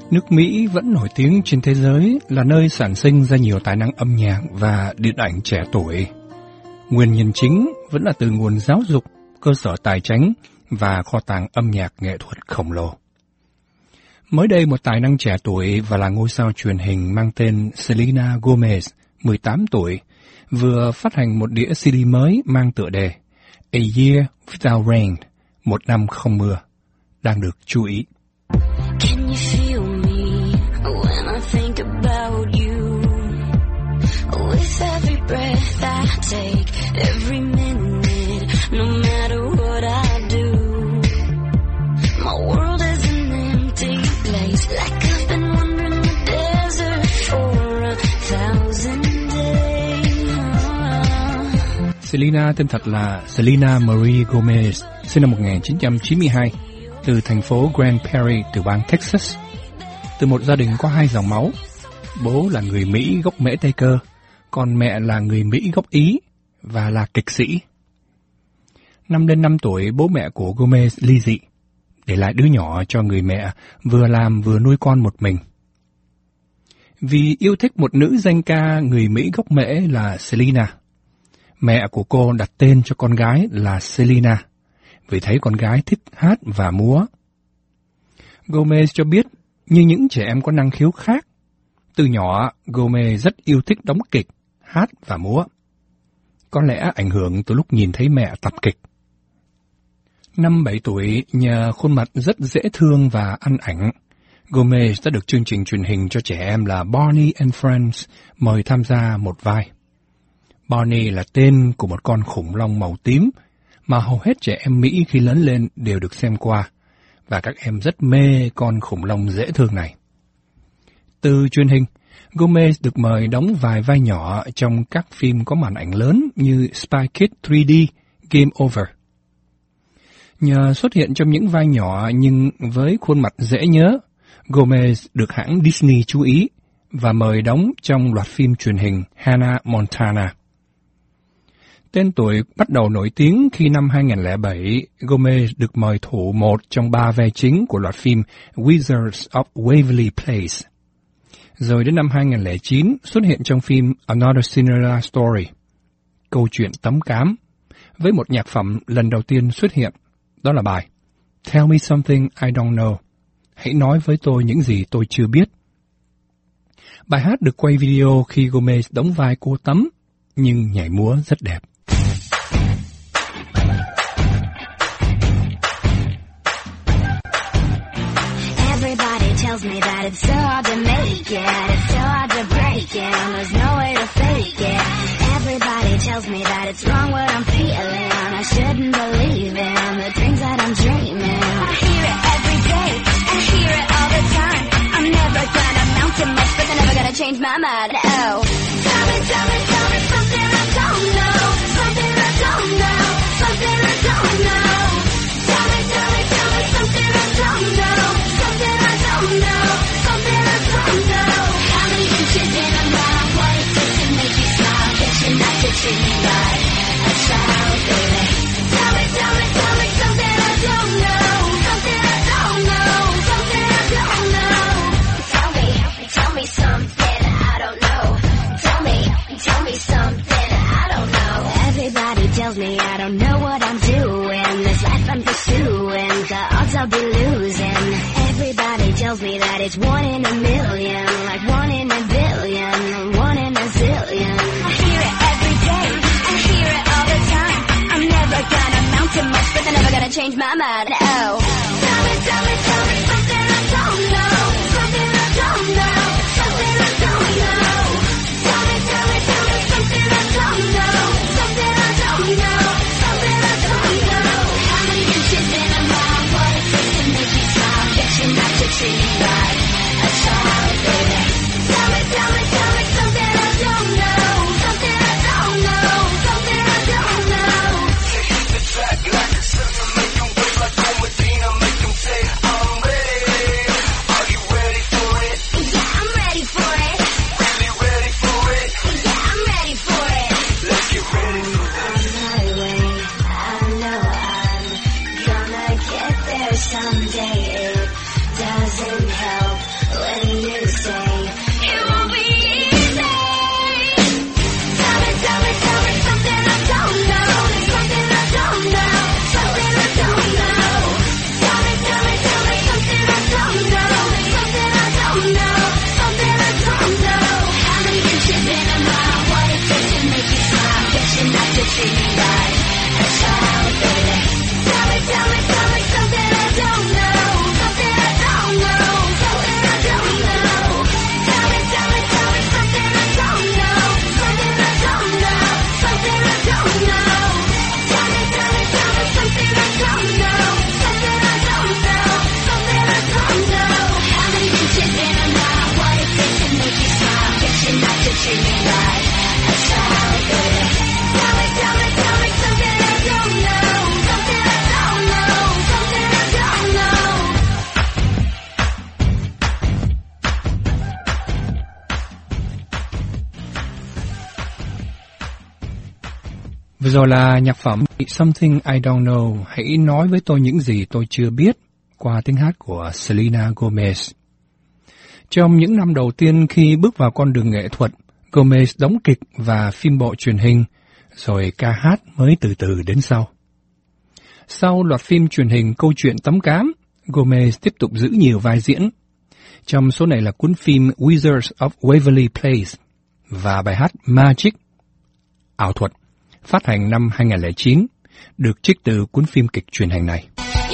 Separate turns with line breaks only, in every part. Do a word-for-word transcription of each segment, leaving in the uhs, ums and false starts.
Nước Mỹ vẫn nổi tiếng trên thế giới là nơi sản sinh ra nhiều tài năng âm nhạc và điện ảnh trẻ tuổi. Nguyên nhân chính vẫn là từ nguồn giáo dục, cơ sở tài chính và kho tàng âm nhạc nghệ thuật khổng lồ. Mới đây, một tài năng trẻ tuổi và là ngôi sao truyền hình mang tên Selena Gomez, mười tám tuổi, vừa phát hành một đĩa xê đê mới mang tựa đề A Year Without Rain, một năm không mưa, đang được chú ý.
Can you feel me when I think about you? With every breath I take, every minute, no matter what I do, my world is an empty place, like I've been wandering the desert for a thousand days.
Selena tên thật là Selena Marie Gomez, sinh năm một nghìn chín trăm chín mươi hai, từ thành phố Grand Prairie, từ bang Texas. Từ một gia đình có hai dòng máu, bố là người Mỹ gốc Mễ Tây Cơ, còn mẹ là người Mỹ gốc Ý và là kịch sĩ. Năm lên năm tuổi, bố mẹ của Gomez ly dị, để lại đứa nhỏ cho người mẹ vừa làm vừa nuôi con một mình. Vì yêu thích một nữ danh ca người Mỹ gốc Mễ là Selena, mẹ của cô đặt tên cho con gái là Selena, vì thấy con gái thích hát và múa. Gomez cho biết, như những trẻ em có năng khiếu khác, từ nhỏ Gomez rất yêu thích đóng kịch, hát và múa. Có lẽ ảnh hưởng từ lúc nhìn thấy mẹ tập kịch. Năm bảy tuổi, nhờ khuôn mặt rất dễ thương và ăn ảnh, Gomez đã được chương trình truyền hình cho trẻ em là Barney and Friends mời tham gia một vai. Barney là tên của một con khủng long màu tím mà hầu hết trẻ em Mỹ khi lớn lên đều được xem qua, và các em rất mê con khủng long dễ thương này. Từ truyền hình, Gomez được mời đóng vài vai nhỏ trong các phim có màn ảnh lớn như Spy Kids ba D, Game Over. Nhờ xuất hiện trong những vai nhỏ nhưng với khuôn mặt dễ nhớ, Gomez được hãng Disney chú ý và mời đóng trong loạt phim truyền hình Hannah Montana. Tên tuổi bắt đầu nổi tiếng khi năm hai nghìn lẻ bảy, Gomez được mời thủ một trong ba vai chính của loạt phim Wizards of Waverly Place. Rồi đến năm hai nghìn lẻ chín, xuất hiện trong phim Another Cinderella Story, câu chuyện tấm cám, với một nhạc phẩm lần đầu tiên xuất hiện, đó là bài Tell Me Something I Don't Know, hãy nói với tôi những gì tôi chưa biết. Bài hát được quay video khi Gomez đóng vai cô tắm, nhưng nhảy múa rất đẹp.
Everybody tells me that it's so hard to make it, it's so hard to break it, and there's no way to fake it. Everybody tells me that it's wrong what I'm feeling, I shouldn't believe in the dreams that I'm dreaming. I hear it every day, I hear it all the time. I'm never gonna amount to much, but they're never gonna change my mind. Oh, tell me, tell me, tell me something I don't know, something I don't know, something I don't know. Tell me, tell me, tell me something I don't know, something I don't know, something I don't know. How many inches in a mile? What is it to make you smile? Get you not to treat me like a child, baby. Tell me, tell me, tell me something I don't know, something I don't know, something I don't know. Tell me, tell me something I don't know. Tell me, tell me something I don't know. Everybody tells me I don't know what I'm doing. This life I'm pursuing, the odds I'll be losing. Everybody tells me that it's one in a million, like one in a billion, one in a zillion. I hear it every day, I hear it all the time. I'm never gonna amount to much, but they're never gonna change my mind. Oh, tell me, tell me, tell me something I don't know, something I don't know, something I don't know. Tell me, tell me, tell me something I don't know, something I don't know, something I don't know. How many inches in a mile? What is it to make you smile? Get you not to treat me like a child, baby. Tell me, tell me, tell me something I don't know, something I don't know, something I don't know.
Hit the track like a cinema, make 'em wait like
treat me like a child, baby. Tell me, tell me, tell me something I don't know, something I don't know, something I don't know.
Vừa rồi là nhạc phẩm Something I Don't Know, hãy nói với tôi những gì tôi chưa biết, qua tiếng hát của Selena Gomez. Trong những năm đầu tiên khi bước vào con đường nghệ thuật, Gomez đóng kịch và phim bộ truyền hình, rồi ca hát mới từ từ đến sau. Sau loạt phim truyền hình Câu chuyện tấm cám, Gomez tiếp tục giữ nhiều vai diễn. Trong số này là cuốn phim Wizards of Waverly Place và bài hát Magic, ảo thuật, phát hành năm hai không không chín, được trích từ cuốn phim kịch truyền hình này.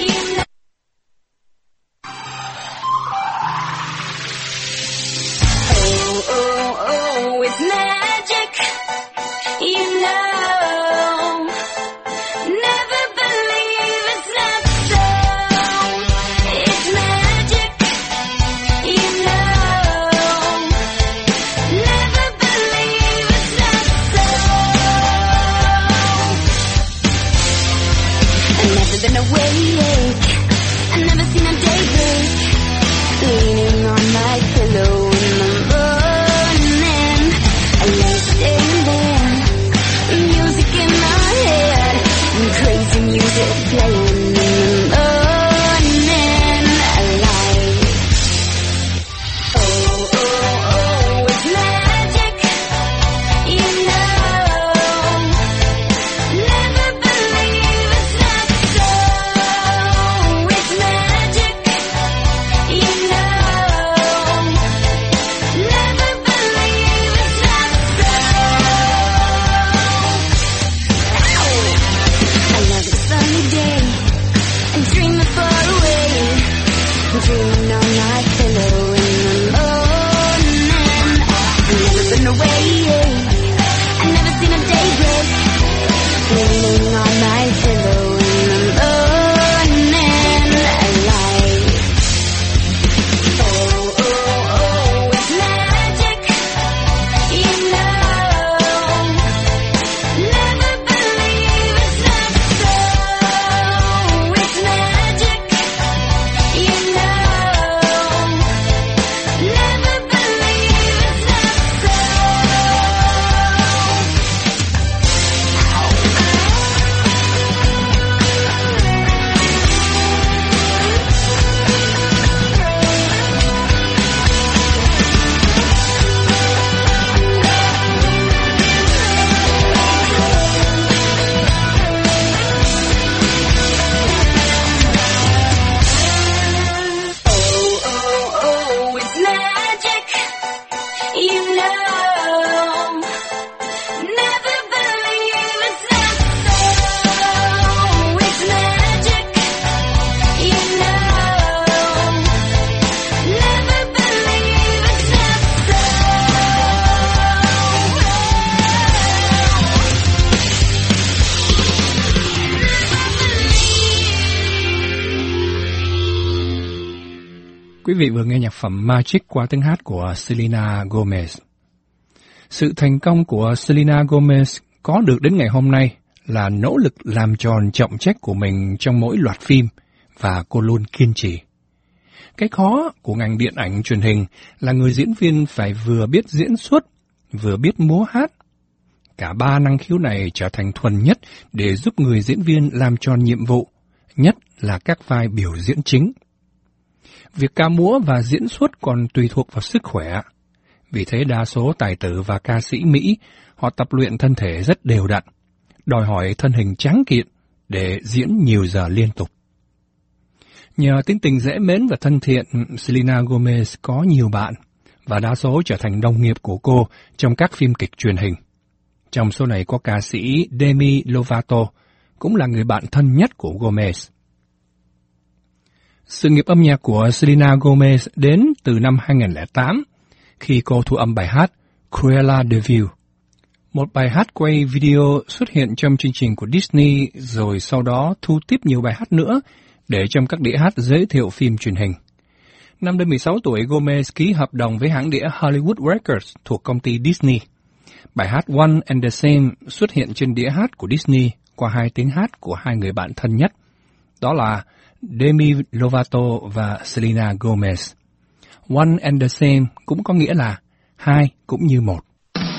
Quý vị vừa nghe nhạc phẩm Magic qua tiếng hát của Selena Gomez. Sự thành công của Selena Gomez có được đến ngày hôm nay là nỗ lực làm tròn trọng trách của mình trong mỗi loạt phim, và cô luôn kiên trì. Cái khó của ngành điện ảnh truyền hình là người diễn viên phải vừa biết diễn xuất, vừa biết múa hát. Cả ba năng khiếu này trở thành thuần nhất để giúp người diễn viên làm tròn nhiệm vụ, nhất là các vai biểu diễn chính. Việc ca múa và diễn xuất còn tùy thuộc vào sức khỏe. Vì thế đa số tài tử và ca sĩ Mỹ, họ tập luyện thân thể rất đều đặn, đòi hỏi thân hình tráng kiện để diễn nhiều giờ liên tục. Nhờ tính tình dễ mến và thân thiện, Selena Gomez có nhiều bạn, và đa số trở thành đồng nghiệp của cô trong các phim kịch truyền hình. Trong số này có ca sĩ Demi Lovato, cũng là người bạn thân nhất của Gomez. Sự nghiệp âm nhạc của Selena Gomez đến từ năm hai không không tám, khi cô thu âm bài hát Cruella de Vil, một bài hát quay video xuất hiện trong chương trình của Disney, rồi sau đó thu tiếp nhiều bài hát nữa để trong các đĩa hát giới thiệu phim truyền hình. Năm đến mười sáu tuổi, Gomez ký hợp đồng với hãng đĩa Hollywood Records thuộc công ty Disney. Bài hát One and the Same xuất hiện trên đĩa hát của Disney qua hai tiếng hát của hai người bạn thân nhất, đó là Demi Lovato và Selena Gomez. One and the Same cũng có nghĩa là hai cũng như một.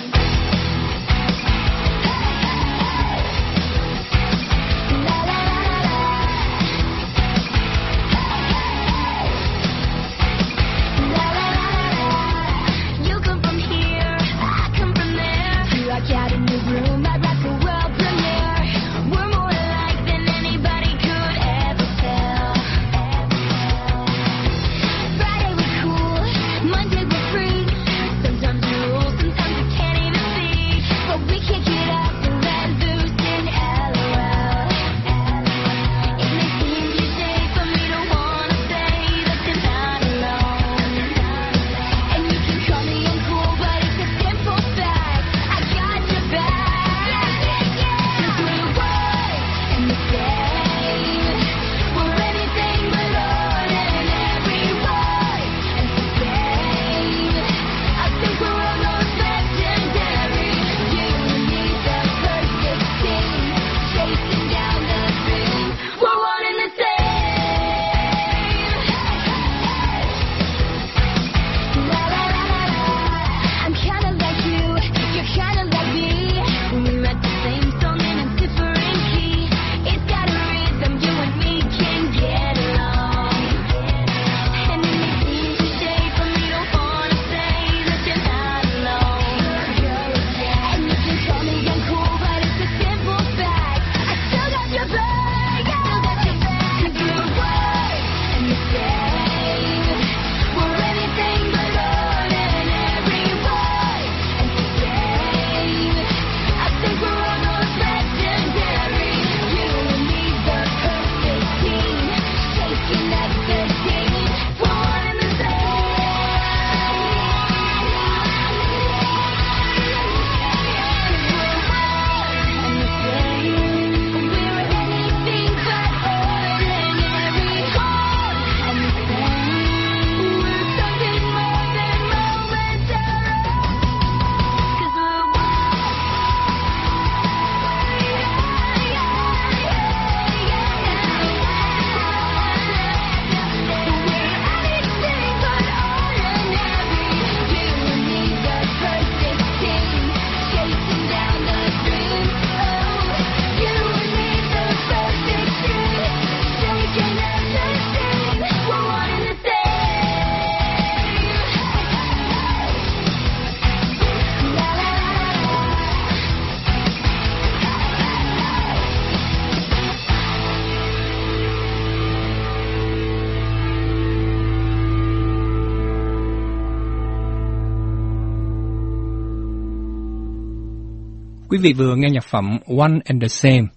Quý vị vừa nghe nhạc phẩm One and the Same.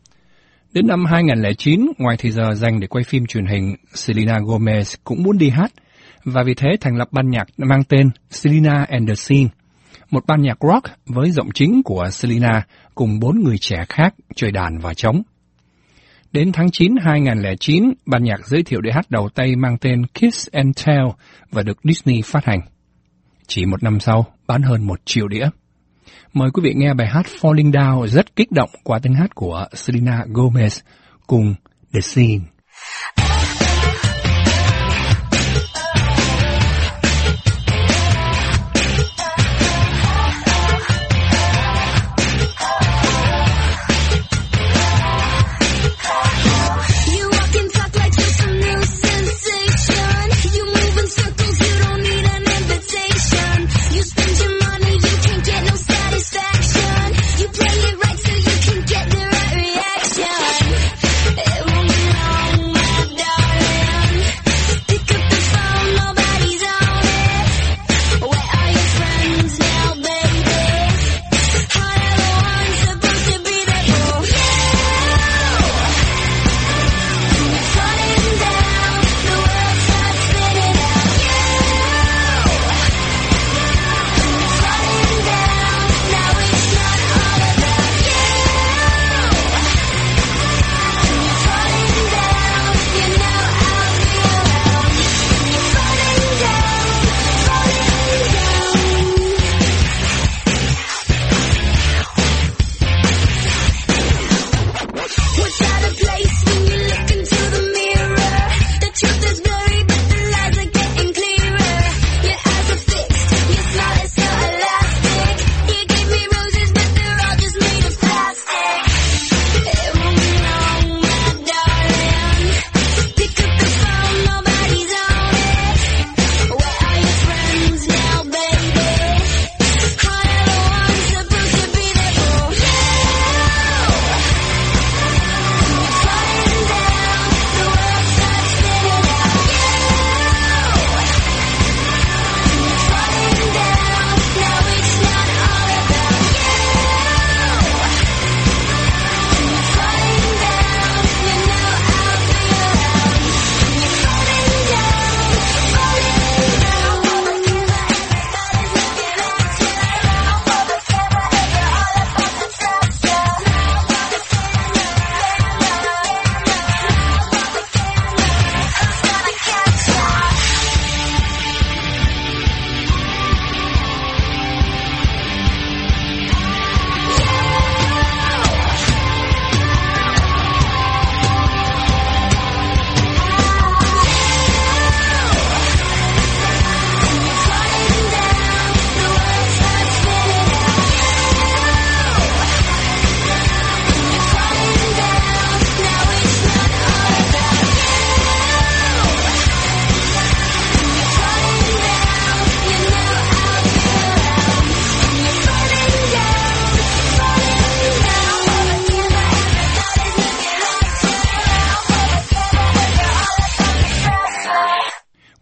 Đến năm hai không không chín, ngoài thời giờ dành để quay phim truyền hình, Selena Gomez cũng muốn đi hát, và vì thế thành lập ban nhạc mang tên Selena and the Scene, một ban nhạc rock với giọng chính của Selena cùng bốn người trẻ khác chơi đàn và trống. Đến tháng chín hai không không chín, ban nhạc giới thiệu đĩa hát đầu tay mang tên Kiss and Tell và được Disney phát hành. Chỉ một năm sau, bán hơn một triệu đĩa. Mời quý vị nghe bài hát Falling Down rất kích động qua tiếng hát của Selena Gomez cùng The Scene.
It won't be long.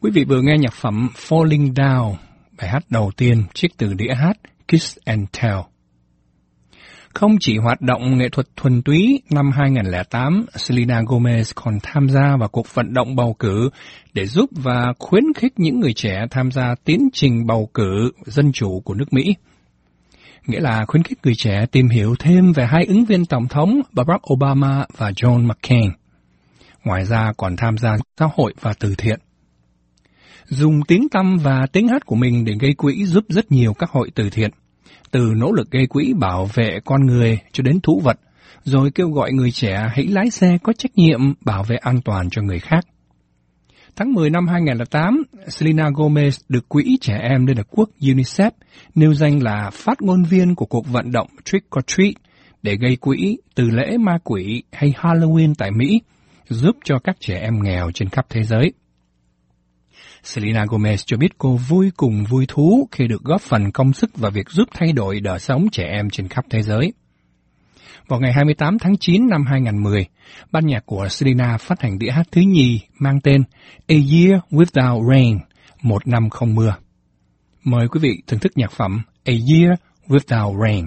Quý vị vừa nghe nhạc phẩm Falling Down, bài hát đầu tiên trích từ đĩa hát Kiss and Tell. Không chỉ hoạt động nghệ thuật thuần túy, năm hai không không tám, Selena Gomez còn tham gia vào cuộc vận động bầu cử để giúp và khuyến khích những người trẻ tham gia tiến trình bầu cử dân chủ của nước Mỹ. Nghĩa là khuyến khích người trẻ tìm hiểu thêm về hai ứng viên tổng thống Barack Obama và John McCain. Ngoài ra còn tham gia xã hội và từ thiện. Dùng tiếng tăm và tiếng hát của mình để gây quỹ giúp rất nhiều các hội từ thiện, từ nỗ lực gây quỹ bảo vệ con người cho đến thú vật, rồi kêu gọi người trẻ hãy lái xe có trách nhiệm bảo vệ an toàn cho người khác. Tháng mười năm hai không không tám, Selena Gomez được Quỹ Trẻ Em Liên Hợp Quốc UNICEF nêu danh là phát ngôn viên của cuộc vận động Trick or Treat để gây quỹ từ lễ ma quỷ hay Halloween tại Mỹ, giúp cho các trẻ em nghèo trên khắp thế giới. Selena Gomez cho biết cô vui cùng vui thú khi được góp phần công sức vào việc giúp thay đổi đời sống trẻ em trên khắp thế giới. Vào ngày hai mươi tám tháng chín năm hai không một không, ban nhạc của Selena phát hành đĩa hát thứ nhì mang tên A Year Without Rain, một năm không mưa. Mời quý vị thưởng thức nhạc phẩm A Year Without Rain.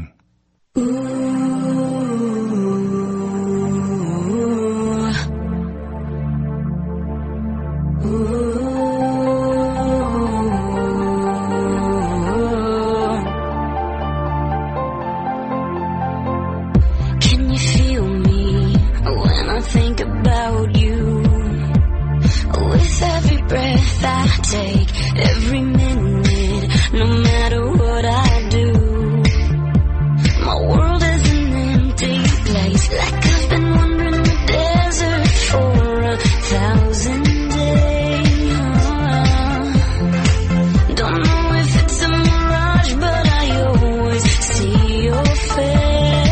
Think about you with every breath I take, every minute, no matter what I do. My world is an empty place, like I've been wandering the desert for a thousand days. Don't know if it's a mirage, but I always see your face.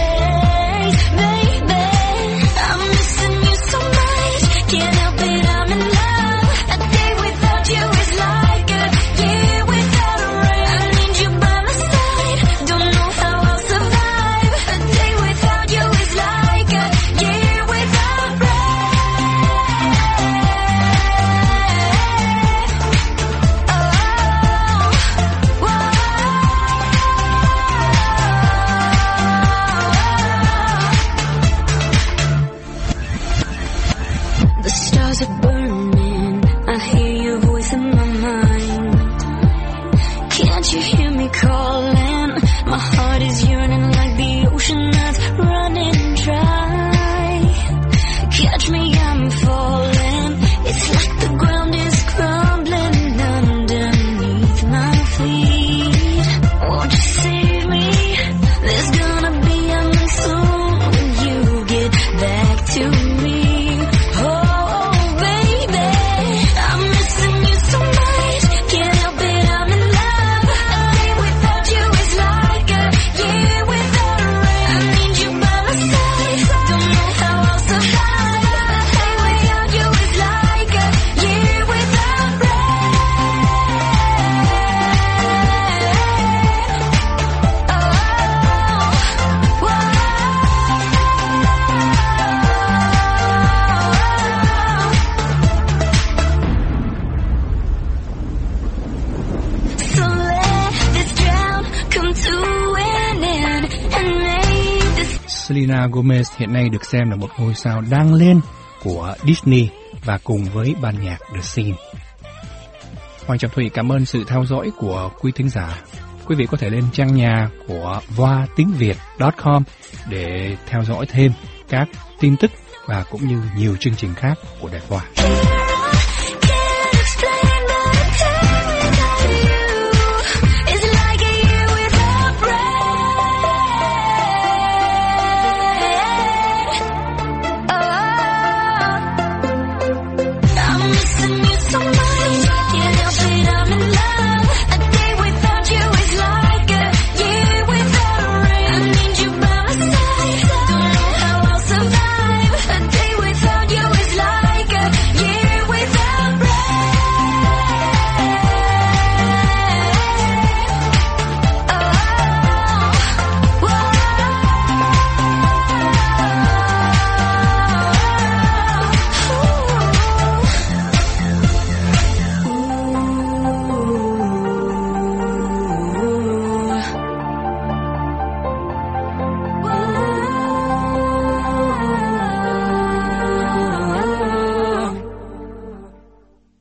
Selena Gomez hiện nay được xem là một ngôi sao đang lên của Disney và cùng với ban nhạc The Scene. Hoàng Trọng Thủy cảm ơn sự theo dõi của quý thính giả. Quý vị có thể lên trang nhà của voa tiếng việt chấm com để theo dõi thêm các tin tức và cũng như nhiều chương trình khác của Đài Voa.